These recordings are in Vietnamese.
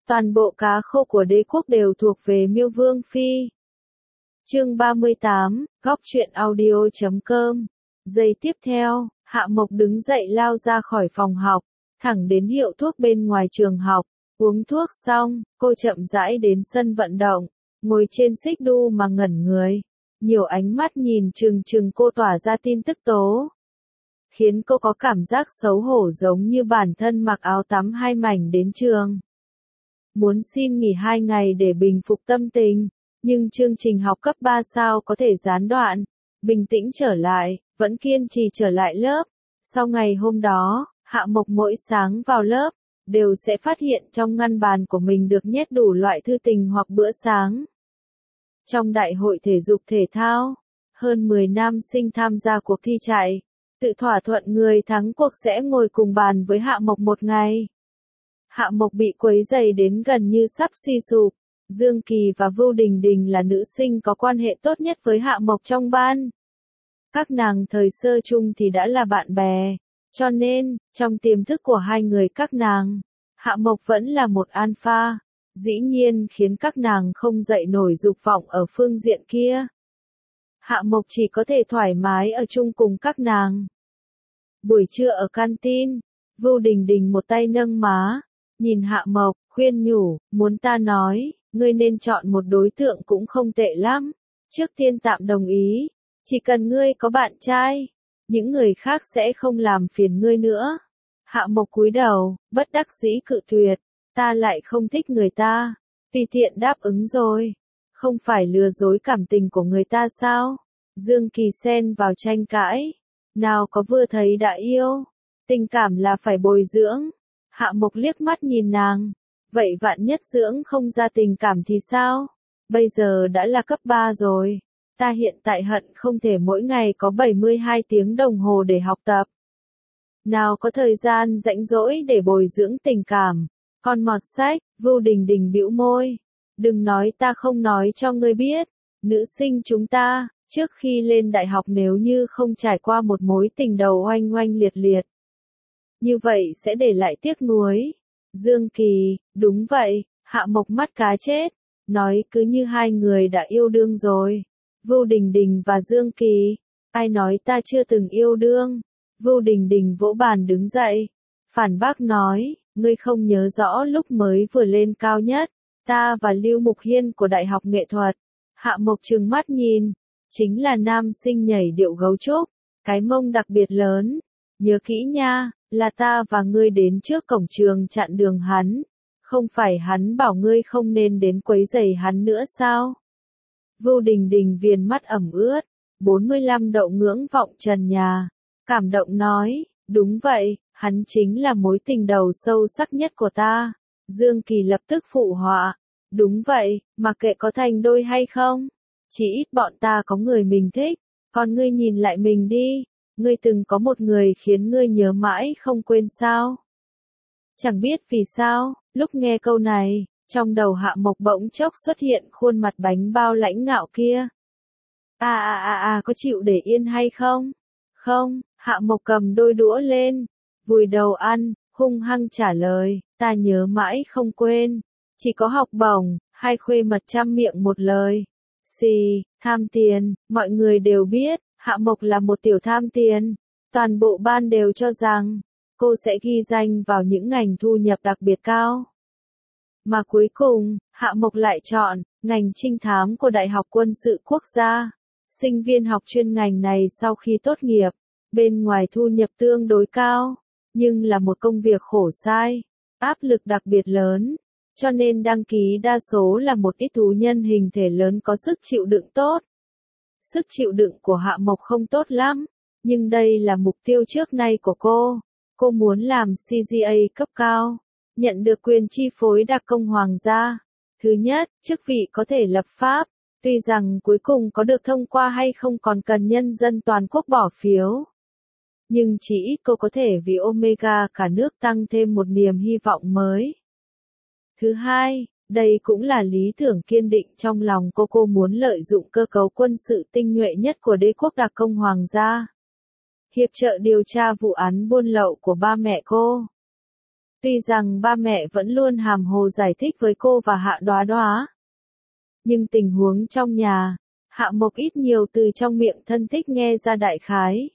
Toàn bộ cá khô của đế quốc đều thuộc về Miêu Vương Phi. Chương 38, góc truyện audio.com. Giây tiếp theo, Hạ Mộc đứng dậy lao ra khỏi phòng học, thẳng đến hiệu thuốc bên ngoài trường học. Uống thuốc xong, cô chậm rãi đến sân vận động, ngồi trên xích đu mà ngẩn người. Nhiều ánh mắt nhìn chừng chừng cô tỏa ra tin tức tố, khiến cô có cảm giác xấu hổ giống như bản thân mặc áo tắm 2 mảnh đến trường. Muốn xin nghỉ 2 ngày để bình phục tâm tình, nhưng chương trình học cấp 3 sao có thể gián đoạn. Bình tĩnh trở lại, vẫn kiên trì trở lại lớp. Sau ngày hôm đó, Hạ Mộc mỗi sáng vào lớp, đều sẽ phát hiện trong ngăn bàn của mình được nhét đủ loại thư tình hoặc bữa sáng. Trong đại hội thể dục thể thao, hơn 10 nam sinh tham gia cuộc thi chạy, tự thỏa thuận người thắng cuộc sẽ ngồi cùng bàn với Hạ Mộc một ngày. Hạ Mộc bị quấy rầy đến gần như sắp suy sụp. Dương Kỳ và Vưu Đình Đình là nữ sinh có quan hệ tốt nhất với Hạ Mộc trong ban. Các nàng thời sơ chung thì đã là bạn bè, cho nên, trong tiềm thức của hai người các nàng, Hạ Mộc vẫn là một alpha, dĩ nhiên khiến các nàng không dậy nổi dục vọng ở phương diện kia. Hạ Mộc chỉ có thể thoải mái ở chung cùng các nàng. Buổi trưa ở canteen, Vưu Đình Đình một tay nâng má, nhìn Hạ Mộc, khuyên nhủ, muốn ta nói, ngươi nên chọn một đối tượng cũng không tệ lắm. Trước tiên tạm đồng ý, chỉ cần ngươi có bạn trai, những người khác sẽ không làm phiền ngươi nữa. Hạ Mộc cúi đầu, bất đắc dĩ cự tuyệt, ta lại không thích người ta, tùy tiện đáp ứng rồi, không phải lừa dối cảm tình của người ta sao? Dương Kỳ xen vào tranh cãi, nào có vừa thấy đã yêu, tình cảm là phải bồi dưỡng. Hạ Mộc liếc mắt nhìn nàng, vậy vạn nhất dưỡng không ra tình cảm thì sao? Bây giờ đã là cấp 3 rồi, ta hiện tại hận không thể mỗi ngày có 72 tiếng đồng hồ để học tập. Nào có thời gian rảnh rỗi để bồi dưỡng tình cảm, con mọt sách. Vưu Đình Đình bĩu môi, đừng nói ta không nói cho ngươi biết, nữ sinh chúng ta, trước khi lên đại học nếu như không trải qua một mối tình đầu oanh oanh liệt liệt, như vậy sẽ để lại tiếc nuối. Dương Kỳ, đúng vậy. Hạ Mộc mắt cá chết, nói cứ như hai người đã yêu đương rồi. Vưu Đình Đình và Dương Kỳ, ai nói ta chưa từng yêu đương? Vưu Đình Đình vỗ bàn đứng dậy, phản bác nói, ngươi không nhớ rõ lúc mới vừa lên cao nhất, ta và Lưu Mục Hiên của Đại học Nghệ thuật. Hạ Mộc trừng mắt nhìn, chính là nam sinh nhảy điệu gấu trúc, cái mông đặc biệt lớn. Nhớ kỹ nha, là ta và ngươi đến trước cổng trường chặn đường hắn, không phải hắn bảo ngươi không nên đến quấy rầy hắn nữa sao? Vưu Đình Đình viền mắt ẩm ướt, 45 độ ngưỡng vọng trần nhà, cảm động nói, đúng vậy, hắn chính là mối tình đầu sâu sắc nhất của ta. Dương Kỳ lập tức phụ họa, đúng vậy, mặc kệ có thành đôi hay không, chỉ ít bọn ta có người mình thích, còn ngươi nhìn lại mình đi. Ngươi từng có một người khiến ngươi nhớ mãi không quên sao? Chẳng biết vì sao, lúc nghe câu này, trong đầu Hạ Mộc bỗng chốc xuất hiện khuôn mặt bánh bao lãnh ngạo kia. Có chịu để yên hay không? Không, Hạ Mộc cầm đôi đũa lên, vùi đầu ăn, hung hăng trả lời, ta nhớ mãi không quên, chỉ có học bổng, hai khuê mật trăm miệng một lời. Xì, tham tiền, mọi người đều biết. Hạ Mộc là một tiểu tham tiền, toàn bộ ban đều cho rằng, cô sẽ ghi danh vào những ngành thu nhập đặc biệt cao. Mà cuối cùng, Hạ Mộc lại chọn, ngành trinh thám của Đại học Quân sự Quốc gia. Sinh viên học chuyên ngành này sau khi tốt nghiệp, bên ngoài thu nhập tương đối cao, nhưng là một công việc khổ sai, áp lực đặc biệt lớn, cho nên đăng ký đa số là một ít thú nhân hình thể lớn có sức chịu đựng tốt. Sức chịu đựng của Hạ Mộc không tốt lắm, nhưng đây là mục tiêu trước nay của cô. Cô muốn làm CGA cấp cao, nhận được quyền chi phối đặc công hoàng gia. Thứ nhất, chức vị có thể lập pháp, tuy rằng cuối cùng có được thông qua hay không còn cần nhân dân toàn quốc bỏ phiếu. Nhưng chỉ ít cô có thể vì Omega cả nước tăng thêm một niềm hy vọng mới. Thứ hai, đây cũng là lý tưởng kiên định trong lòng cô muốn lợi dụng cơ cấu quân sự tinh nhuệ nhất của đế quốc đặc công hoàng gia. Hiệp trợ điều tra vụ án buôn lậu của ba mẹ cô. Tuy rằng ba mẹ vẫn luôn hàm hồ giải thích với cô và Hạ Đoá Đoá, nhưng tình huống trong nhà, Hạ Mộc ít nhiều từ trong miệng thân thích nghe ra đại khái.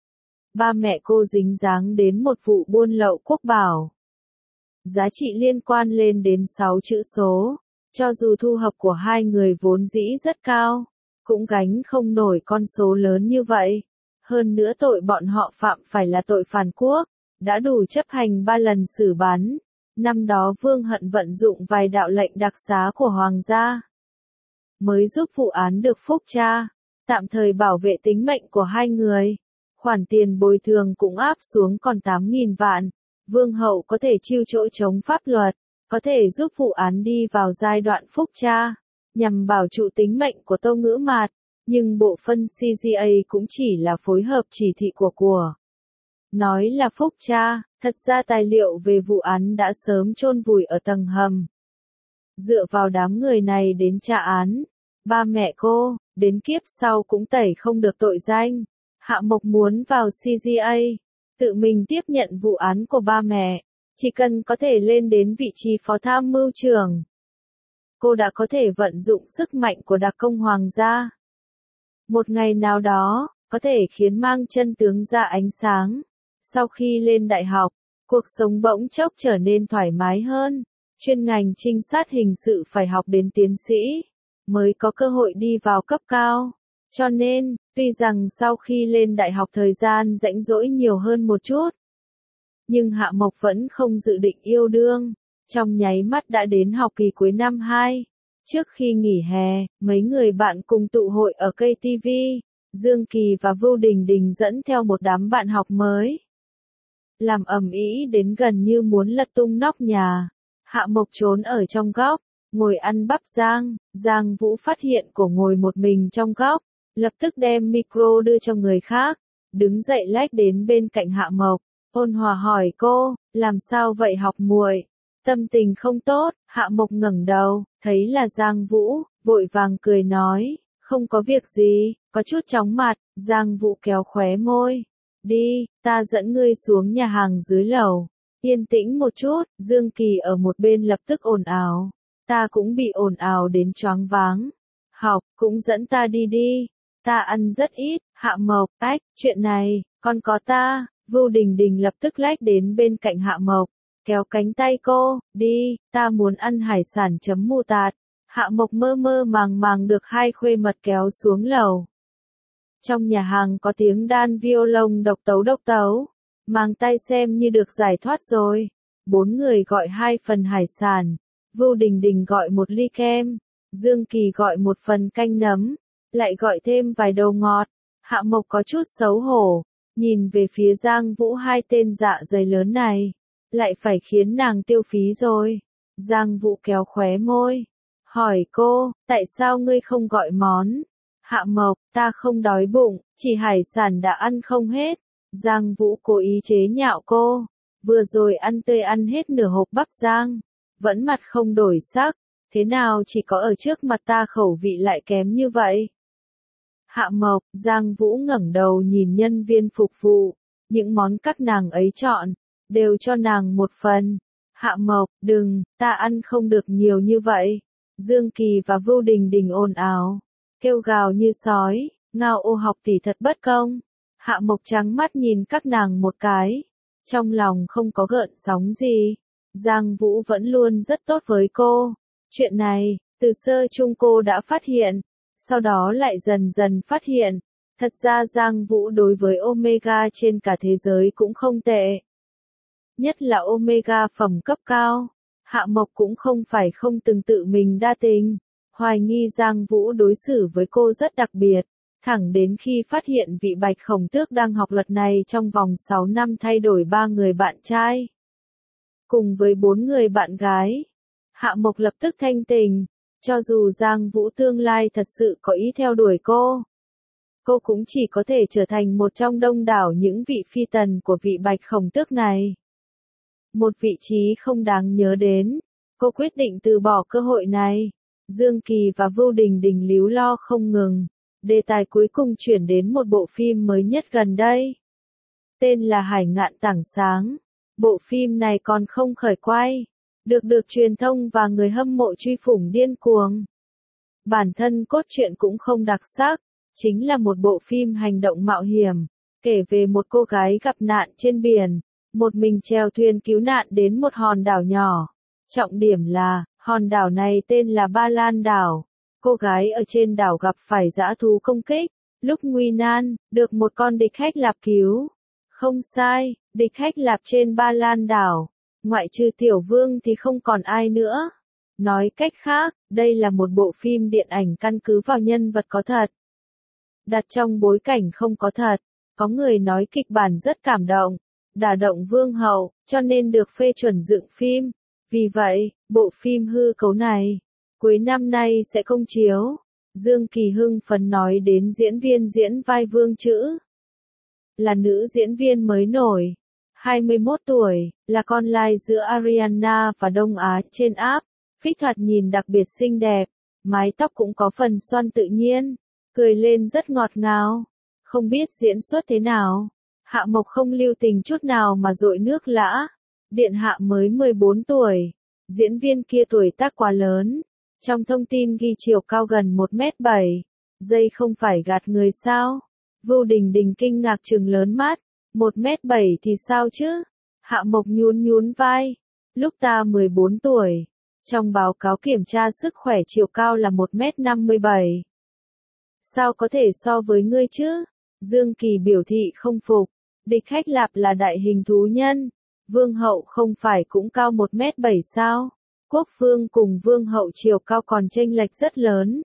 Ba mẹ cô dính dáng đến một vụ buôn lậu quốc bảo. Giá trị liên quan lên đến 6 chữ số, cho dù thu nhập của hai người vốn dĩ rất cao, cũng gánh không nổi con số lớn như vậy. Hơn nữa tội bọn họ phạm phải là tội phản quốc, đã đủ chấp hành 3 lần xử bắn. Năm đó Vương Hận vận dụng vài đạo lệnh đặc xá của Hoàng gia, mới giúp vụ án được phúc tra, tạm thời bảo vệ tính mệnh của hai người. Khoản tiền bồi thường cũng áp xuống còn 8.000 vạn. Vương hậu có thể chiêu chỗ chống pháp luật, có thể giúp vụ án đi vào giai đoạn phúc tra, nhằm bảo trụ tính mệnh của Tô Ngữ Mạt, nhưng bộ phân CGA cũng chỉ là phối hợp chỉ thị của. Nói là phúc tra, thật ra tài liệu về vụ án đã sớm chôn vùi ở tầng hầm. Dựa vào đám người này đến tra án, ba mẹ cô, đến kiếp sau cũng tẩy không được tội danh. Hạ Mộc muốn vào CGA, tự mình tiếp nhận vụ án của ba mẹ, chỉ cần có thể lên đến vị trí phó tham mưu trưởng. Cô đã có thể vận dụng sức mạnh của đặc công hoàng gia. Một ngày nào đó, có thể khiến mang chân tướng ra ánh sáng. Sau khi lên đại học, cuộc sống bỗng chốc trở nên thoải mái hơn. Chuyên ngành trinh sát hình sự phải học đến tiến sĩ, mới có cơ hội đi vào cấp cao. Cho nên, tuy rằng sau khi lên đại học thời gian rảnh rỗi nhiều hơn một chút, nhưng Hạ Mộc vẫn không dự định yêu đương. Trong nháy mắt đã đến học kỳ cuối năm 2. Trước khi nghỉ hè, mấy người bạn cùng tụ hội ở cây TV. Dương Kỳ và Vưu Đình Đình dẫn theo một đám bạn học mới, làm ầm ĩ đến gần như muốn lật tung nóc nhà. Hạ Mộc trốn ở trong góc, ngồi ăn bắp rang. Giang Vũ phát hiện cô ngồi một mình trong góc, lập tức đem micro đưa cho người khác, đứng dậy lách đến bên cạnh Hạ Mộc, ôn hòa hỏi cô, làm sao vậy học muội? Tâm tình không tốt. Hạ Mộc ngẩng đầu, thấy là Giang Vũ, vội vàng cười nói, không có việc gì, có chút chóng mặt. Giang Vũ kéo khóe môi, đi, ta dẫn ngươi xuống nhà hàng dưới lầu, yên tĩnh một chút. Dương Kỳ ở một bên lập tức ồn ào, ta cũng bị ồn ào đến choáng váng. Học, cũng dẫn ta đi đi, ta ăn rất ít. Hạ Mộc, ách, chuyện này, còn có ta. Vưu Đình Đình lập tức lách đến bên cạnh Hạ Mộc, kéo cánh tay cô, đi, ta muốn ăn hải sản chấm mù tạt. Hạ Mộc mơ mơ màng màng được hai khuê mật kéo xuống lầu. Trong nhà hàng có tiếng đàn violon độc tấu, mang tay xem như được giải thoát rồi. 4 người gọi 2 phần hải sản, Vưu Đình Đình gọi 1 ly kem, Dương Kỳ gọi 1 phần canh nấm, lại gọi thêm vài đồ ngọt. Hạ Mộc có chút xấu hổ, nhìn về phía Giang Vũ, hai tên dạ dày lớn này, lại phải khiến nàng tiêu phí rồi. Giang Vũ kéo khóe môi, hỏi cô, tại sao ngươi không gọi món? Hạ Mộc, ta không đói bụng, chỉ hải sản đã ăn không hết. Giang Vũ cố ý chế nhạo cô, vừa rồi ăn tươi ăn hết nửa hộp bắp rang, vẫn mặt không đổi sắc, thế nào chỉ có ở trước mặt ta khẩu vị lại kém như vậy? Hạ Mộc, Giang Vũ ngẩng đầu nhìn nhân viên phục vụ, những món các nàng ấy chọn, đều cho nàng 1 phần. Hạ Mộc, đừng, ta ăn không được nhiều như vậy. Dương Kỳ và Vưu Đình Đình ồn ào, kêu gào như sói, Ngao Ô học tỷ thật bất công. Hạ Mộc trắng mắt nhìn các nàng một cái, trong lòng không có gợn sóng gì. Giang Vũ vẫn luôn rất tốt với cô. Chuyện này, từ sơ chung cô đã phát hiện, sau đó lại dần dần phát hiện. Thật ra Giang Vũ đối với Omega trên cả thế giới cũng không tệ. Nhất là Omega phẩm cấp cao. Hạ Mộc cũng không phải không từng tự mình đa tình, hoài nghi Giang Vũ đối xử với cô rất đặc biệt, thẳng đến khi phát hiện vị Bạch Khổng Tước đang học luật này trong vòng 6 năm thay đổi 3 người bạn trai, cùng với 4 người bạn gái. Hạ Mộc lập tức thanh tình, cho dù Giang Vũ tương lai thật sự có ý theo đuổi cô cũng chỉ có thể trở thành một trong đông đảo những vị phi tần của vị Bạch Khổng Tước này. Một vị trí không đáng nhớ đến, cô quyết định từ bỏ cơ hội này. Dương Kỳ và Vưu Đình Đình líu lo không ngừng. Đề tài cuối cùng chuyển đến một bộ phim mới nhất gần đây. Tên là Hải Ngạn Tảng Sáng. Bộ phim này còn không khởi quay, được truyền thông và người hâm mộ truy phủng điên cuồng. Bản thân cốt truyện cũng không đặc sắc, chính là một bộ phim hành động mạo hiểm, kể về một cô gái gặp nạn trên biển, một mình chèo thuyền cứu nạn đến một hòn đảo nhỏ. Trọng điểm là, hòn đảo này tên là Ba Lan đảo. Cô gái ở trên đảo gặp phải dã thú công kích, lúc nguy nan, được một con địch khách lạp cứu. Không sai, địch khách lạp trên Ba Lan đảo, ngoại trừ Tiểu Vương thì không còn ai nữa. Nói cách khác, đây là một bộ phim điện ảnh căn cứ vào nhân vật có thật, đặt trong bối cảnh không có thật. Có người nói kịch bản rất cảm động, đả động vương hậu, cho nên được phê chuẩn dựng phim. Vì vậy, bộ phim hư cấu này, cuối năm nay sẽ công chiếu. Dương Kỳ hưng phấn nói đến diễn viên diễn vai Vương Chữ. Là nữ diễn viên mới nổi, 21 tuổi, là con lai giữa Ariana và Đông Á trên app. Phích thoạt nhìn đặc biệt xinh đẹp, mái tóc cũng có phần xoăn tự nhiên, cười lên rất ngọt ngào. Không biết diễn xuất thế nào, Hạ Mộc không lưu tình chút nào mà dội nước lã. Điện hạ mới 14 tuổi, diễn viên kia tuổi tác quá lớn. Trong thông tin ghi chiều cao gần 1m7, dây không phải gạt người sao? Vưu Đình Đình kinh ngạc trừng lớn mắt, 1m7 thì sao chứ? Hạ Mộc nhún vai, lúc ta 14 tuổi, trong báo cáo kiểm tra sức khỏe chiều cao là 1m57. Sao có thể so với ngươi chứ? Dương Kỳ biểu thị không phục, địch khách lạp là đại hình thú nhân, vương hậu không phải cũng cao 1m7 sao? Quốc vương cùng vương hậu chiều cao còn chênh lệch rất lớn.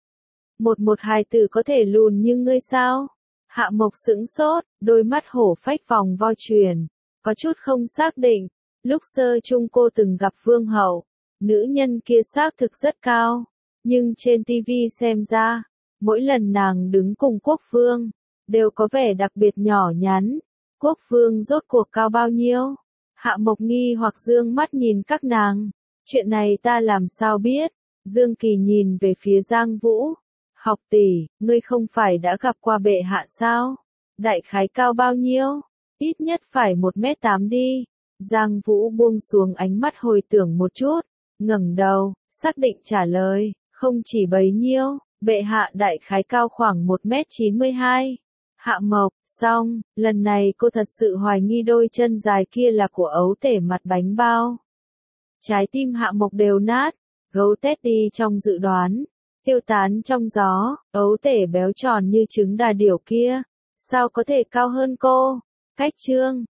Một hài tử có thể lùn như ngươi sao? Hạ Mộc sững sốt, đôi mắt hổ phách vòng vo truyền, có chút không xác định. Lúc sơ chung cô từng gặp vương hậu, nữ nhân kia xác thực rất cao, nhưng trên TV xem ra, mỗi lần nàng đứng cùng quốc vương, đều có vẻ đặc biệt nhỏ nhắn. Quốc vương rốt cuộc cao bao nhiêu? Hạ Mộc nghi hoặc dương mắt nhìn các nàng. Chuyện này ta làm sao biết? Dương Kỳ nhìn về phía Giang Vũ. Học tỷ, ngươi không phải đã gặp qua bệ hạ sao? Đại khái cao bao nhiêu? Ít nhất phải 1m8 đi. Giang Vũ buông xuống ánh mắt hồi tưởng một chút, ngẩng đầu, xác định trả lời, không chỉ bấy nhiêu, bệ hạ đại khái cao khoảng 1m92. Hạ Mộc, xong, lần này cô thật sự hoài nghi đôi chân dài kia là của ấu tể mặt bánh bao. Trái tim Hạ Mộc đều nát, gấu tét đi trong dự đoán, tiêu tán trong gió, ấu tể béo tròn như trứng đà điểu kia, sao có thể cao hơn cô? Cách chương